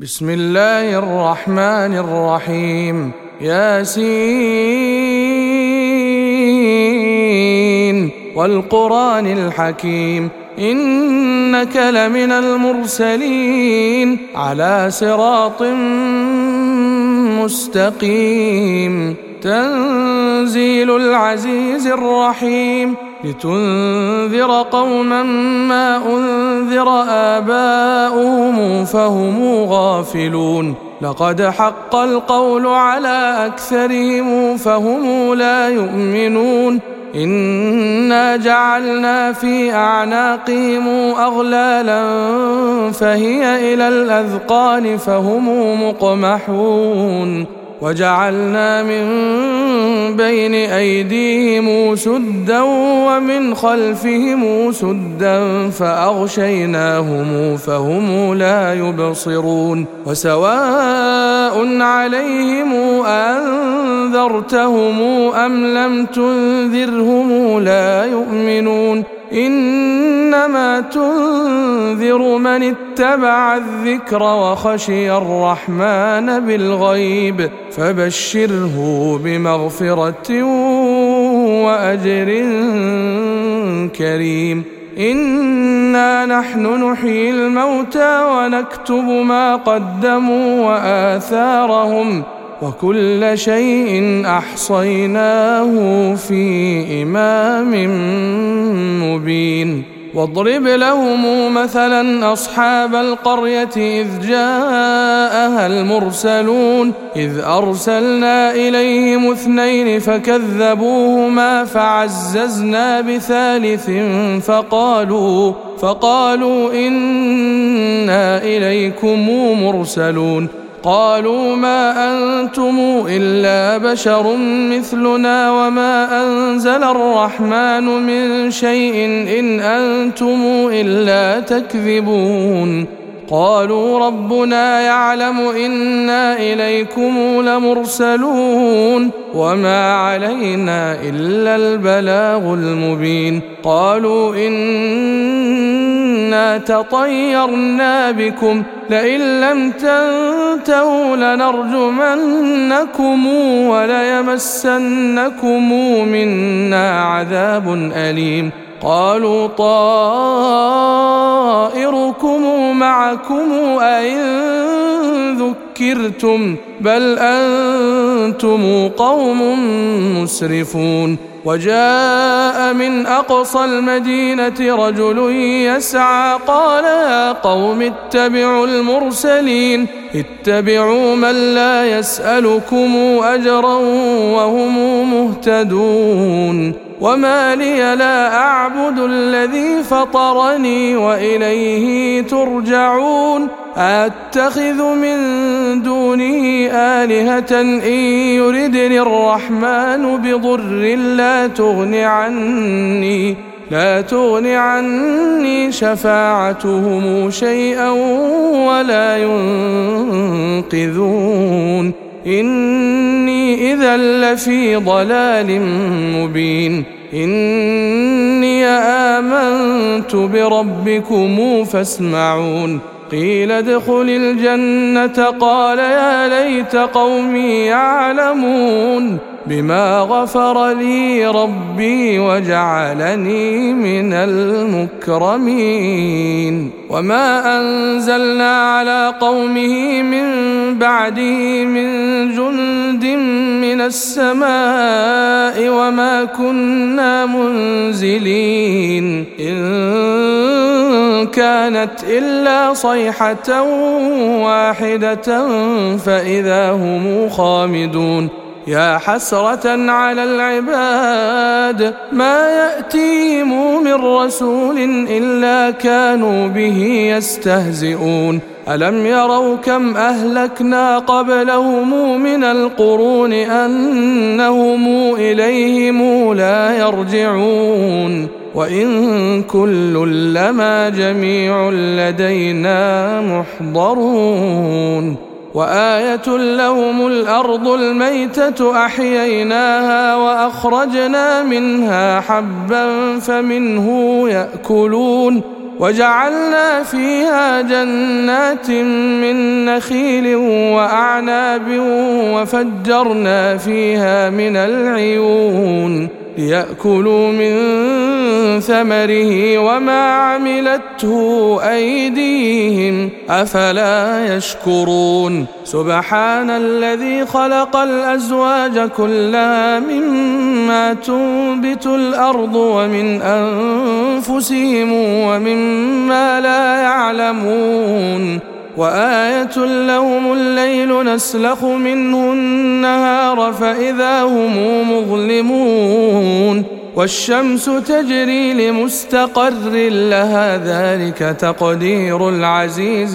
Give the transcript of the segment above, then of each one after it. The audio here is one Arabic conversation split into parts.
بسم الله الرحمن الرحيم. ياسين والقرآن الحكيم إنك لمن المرسلين على صراط مستقيم. تنزيل العزيز الرحيم لتنذر قوما ما أنذر آباؤهم فهم غافلون. لقد حق القول على أكثرهم فهم لا يؤمنون. إنا جعلنا في أعناقهم أغلالا فهي إلى الأذقان فهم مقمحون. وجعلنا من بين أيديهم سدا ومن خلفهم سدا فأغشيناهم فهم لا يبصرون. وسواء عليهم أنذرتهم أم لم تنذرهم لا يؤمنون. إنما تنذر من اتبع الذكر وخشي الرحمن بالغيب فبشره بمغفرة وأجر كريم. إنا نحن نحيي الموتى ونكتب ما قدموا وآثارهم وكل شيء أحصيناه في إمام مبين. واضرب لهم مثلا أصحاب القرية إذ جاءها المرسلون إذ أرسلنا إليهم 2 فكذبوهما فعززنا بثالث فقالوا إنا إليكم مرسلون. قالوا ما أنتم إلا بشر مثلنا وما أنزل الرحمن من شيء إن أنتم إلا تكذبون. قالوا ربنا يعلم إنا إليكم لمرسلون وما علينا إلا البلاغ المبين. قالوا إنا تطيرنا بكم لئن لم تنتهوا لنرجمنكم وليمسنكم منا عذاب أليم. قالوا طائركم معكم أئن ذكرتم بل أنتم قوم مسرفون. وجاء من أقصى المدينة رجل يسعى قال يا قوم اتبعوا المرسلين اتبعوا من لا يسألكم أجرا وهم مهتدون. وما لي لا أعبد الذي فطرني وإليه ترجعون. أتخذ من دونه آلهة إن يردني الرحمن بضر لا تغن عني شفاعتهم شيئا ولا ينقذون. إني إذا لفي ضلال مبين. إني آمنت بربكم فاسمعون. قيل ادخل الجنة قال يا ليت قومي يعلمون بما غفر لي ربي وجعلني من المكرمين. وما أنزلنا على قومه من بعده من جند من السماء وما كنا منزلين إن كانت إلا صيحة واحدة فإذا هم خامدون. يا حسرة على العباد ما يأتيهم من رسول إلا كانوا به يستهزئون. ألم يروا كم أهلكنا قبلهم من القرون أنهم إليهم لا يرجعون. وإن كل لما جميع لدينا محضرون. وآية لهم الأرض الميتة أحييناها وأخرجنا منها حبا فمنه يأكلون وجعلنا فيها جنات من نخيل وأعناب وفجرنا فيها من العيون ليأكلوا من ثمره وما عملته أيديهم أفلا يشكرون سبحان الذي خلق الأزواج كلها مما تنبت الأرض ومن أنفسهم ومما لا يعلمون وآية لهم الليل نسلخ منه النهار فإذا هم مظلمون والشمس تجري لمستقر لها ذلك تقدير العزيز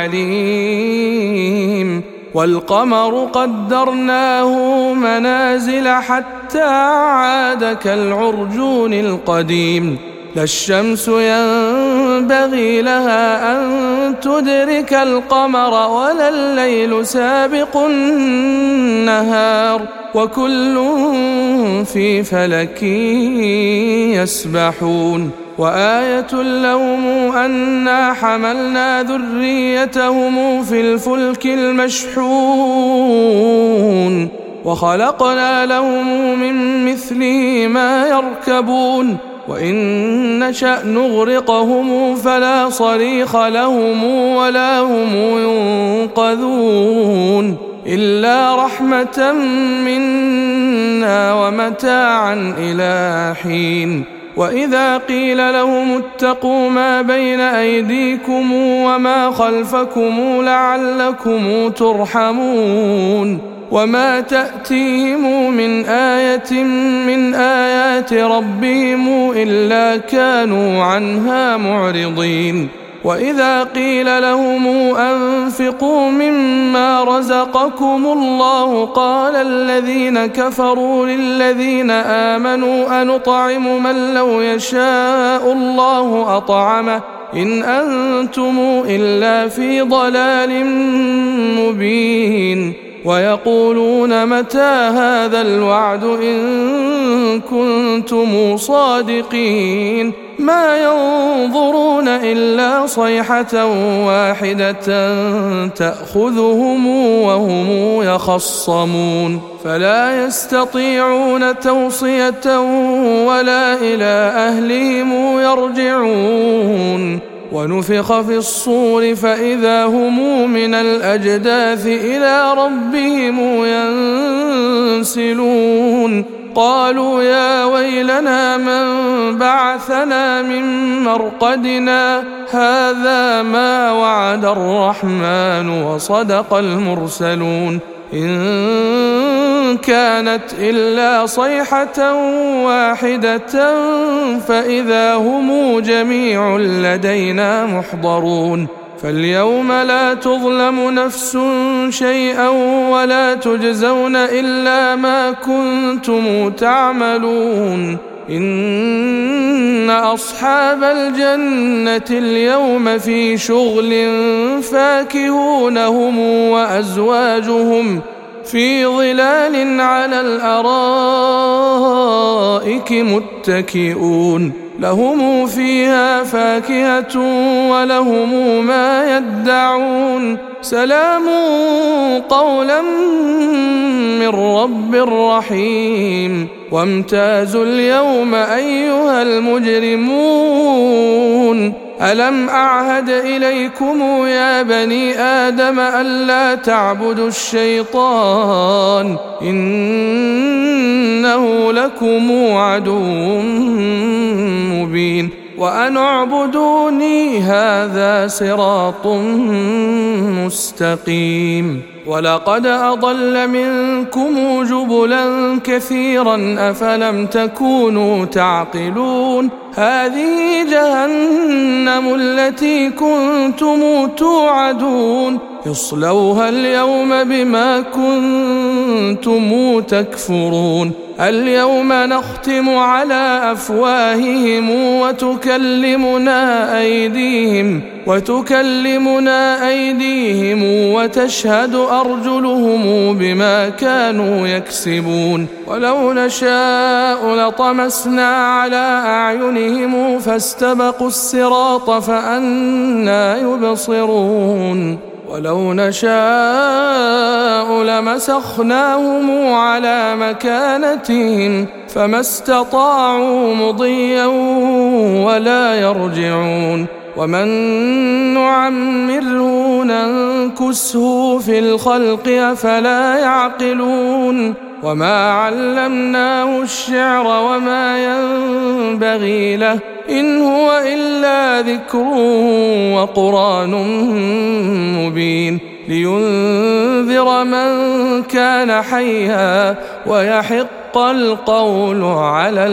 العليم والقمر قدرناه منازل حتى عاد كالعرجون القديم لا الشمس ينبغي لها أن تدرك القمر ولا الليل سابق النهار وكل في فلك يسبحون وآية لهم أنا حملنا ذريتهم في الفلك المشحون وخلقنا لهم من مثله ما يركبون وإن نشأ نغرقهم فلا صريخ لهم ولا هم ينقذون إلا رحمة منا ومتاعا إلى حين وإذا قيل لهم اتقوا ما بين أيديكم وما خلفكم لعلكم ترحمون وما تأتيهم من آية من آيات ربهم إلا كانوا عنها معرضين وإذا قيل لهم أنفقوا مما رزقكم الله قال الذين كفروا للذين آمنوا أنطعم من لو يشاء الله أطعمه إن أنتم إلا في ضلال مبين ويقولون متى هذا الوعد إن كنتم صادقين ما ينظرون إلا صيحة واحدة تأخذهم وهم يخصمون فلا يستطيعون توصية ولا إلى أهلهم يرجعون ونفخ في الصور فإذا هم من الأجداث إلى ربهم ينسلون قالوا يا ويلنا من بعثنا من مرقدنا هذا ما وعد الرحمن وصدق المرسلون إن كانت إلا صيحة واحدة فإذا هم جميع لدينا محضرون فاليوم لا تظلم نفس شيئا ولا تجزون إلا ما كنتم تعملون إن أصحاب الجنة اليوم في شغل فاكهون هم وأزواجهم في ظلال على الأرائك متكئون لهم فيها فاكهة ولهم ما يدعون سلام قولا من رب رحيم وامتازوا اليوم أيها المجرمون ألم أعهد إليكم يا بني آدم ألا تعبدوا الشيطان إنه لكم عدو مبين وأن اعبدوني هذا صراط مستقيم ولقد أضل منكم جبلا كثيرا أفلم تكونوا تعقلون هذه جهنم التي كنتم توعدون اصلوها اليوم بما كنتم تكفرون اليوم نختم على أفواههم وتكلمنا أيديهم وتكلمنا أيديهم وتشهد أرجلهم بما كانوا يكسبون ولو نشاء لطمسنا على أعينهم فاستبقوا الصراط فأنى يبصرون ولو نشاء لمسخناهم على مكانتهم فما استطاعوا مضيا ولا يرجعون ومن نعمره ننكسه في الخلق أفلا يعقلون وما علمناه الشعر وما ينبغي له إن هو إلا ذكر وقرآن مبين لينذر من كان حيا ويحق القول على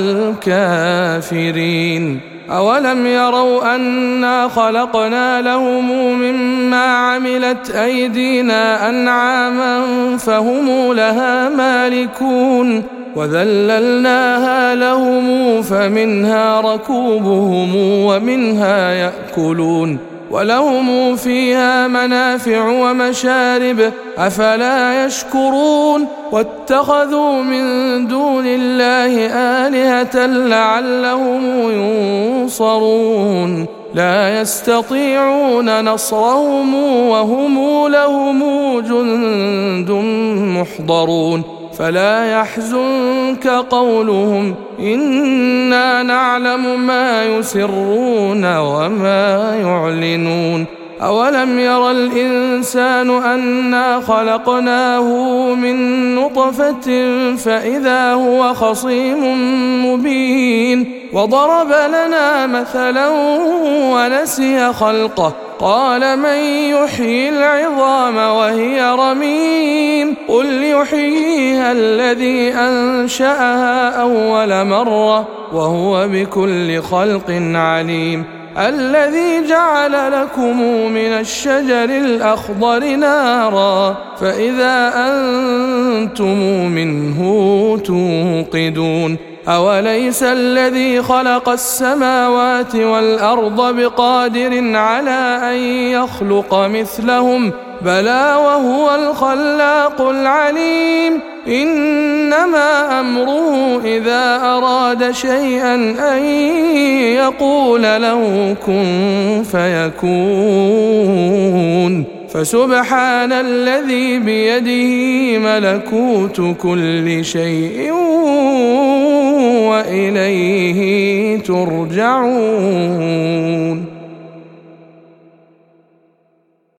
الكافرين أولم يروا أنا خلقنا لهم مما عملت أيدينا أنعاما فهم لها مالكون وذللناها لهم فمنها ركوبهم ومنها يأكلون ولهم فيها منافع ومشارب أفلا يشكرون واتخذوا من دون الله آلهة لعلهم ينصرون لا يستطيعون نصرهم وهم لهم جند محضرون فلا يحزنك قولهم إنا نعلم ما يسرون وما يعلنون أولم ير الإنسان أنا خلقناه من نطفة فإذا هو خصيم مبين وضرب لنا مثلا ونسي خلقه قال من يحيي العظام وهي رميم قل يحييها الذي أنشأها أول مرة وهو بكل خلق عليم الذي جعل لكم من الشجر الأخضر نارا فإذا أنتم منه توقدون أوليس الذي خلق السماوات والأرض بقادر على أن يخلق مثلهم بلى وهو الخلاق العليم إنما أمره إذا أراد شيئا أن يقول له كن فيكون فسبحان الذي بيده ملكوت كل شيء وإليه ترجعون.